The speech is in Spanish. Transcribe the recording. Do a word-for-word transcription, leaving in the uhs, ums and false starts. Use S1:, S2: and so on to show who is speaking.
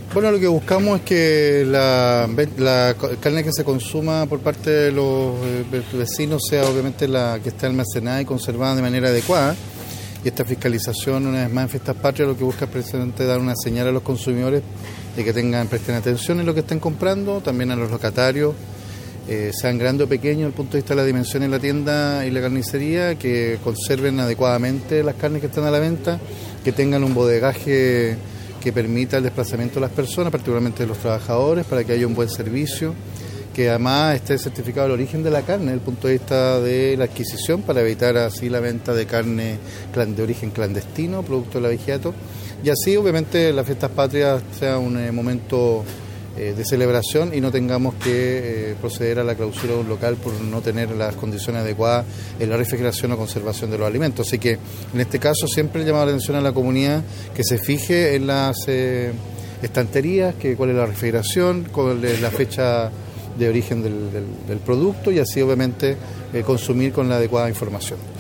S1: Bueno, lo que buscamos es que la, la carne que se consuma por parte de los vecinos sea obviamente la que esté almacenada y conservada de manera adecuada. Y esta fiscalización, una vez más en Fiestas Patrias, lo que busca es precisamente dar una señal a los consumidores de que tengan, presten atención en lo que estén comprando, también a los locatarios, eh, sean grandes o pequeños desde el punto de vista de la dimensión en la tienda y la carnicería, que conserven adecuadamente las carnes que están a la venta, que tengan un bodegaje que permita el desplazamiento de las personas, particularmente de los trabajadores, para que haya un buen servicio, que además esté certificado el origen de la carne desde el punto de vista de la adquisición, para evitar así la venta de carne de origen clandestino, producto del abigeato, y así obviamente las Fiestas Patrias sea un eh, momento eh, de celebración y no tengamos que eh, proceder a la clausura de un local por no tener las condiciones adecuadas en la refrigeración o conservación de los alimentos. Así que en este caso siempre he llamado la atención a la comunidad que se fije en las eh, estanterías, que cuál es la refrigeración, cuál es la fecha de origen del, del, del producto, y así obviamente eh, consumir con la adecuada información.